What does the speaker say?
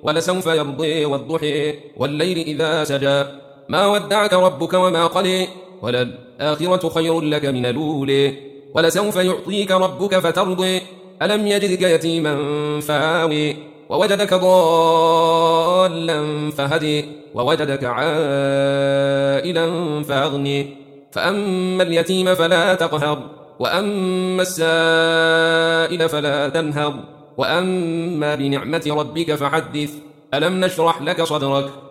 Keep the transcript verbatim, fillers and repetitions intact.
ولسوف يرضي والضحى والليل إذا سجى ما ودعك ربك وما قلى وللآخرة خير لك من الأولى ولسوف يعطيك ربك فترضي ألم يجدك يتيما فآوي ووجدك ضالا فهدي ووجدك عائلا فأغني فأما اليتيم فلا تقهر وأما السائل فلا تنهر وأما بنعمة ربك فحدث ألم نشرح لك صدرك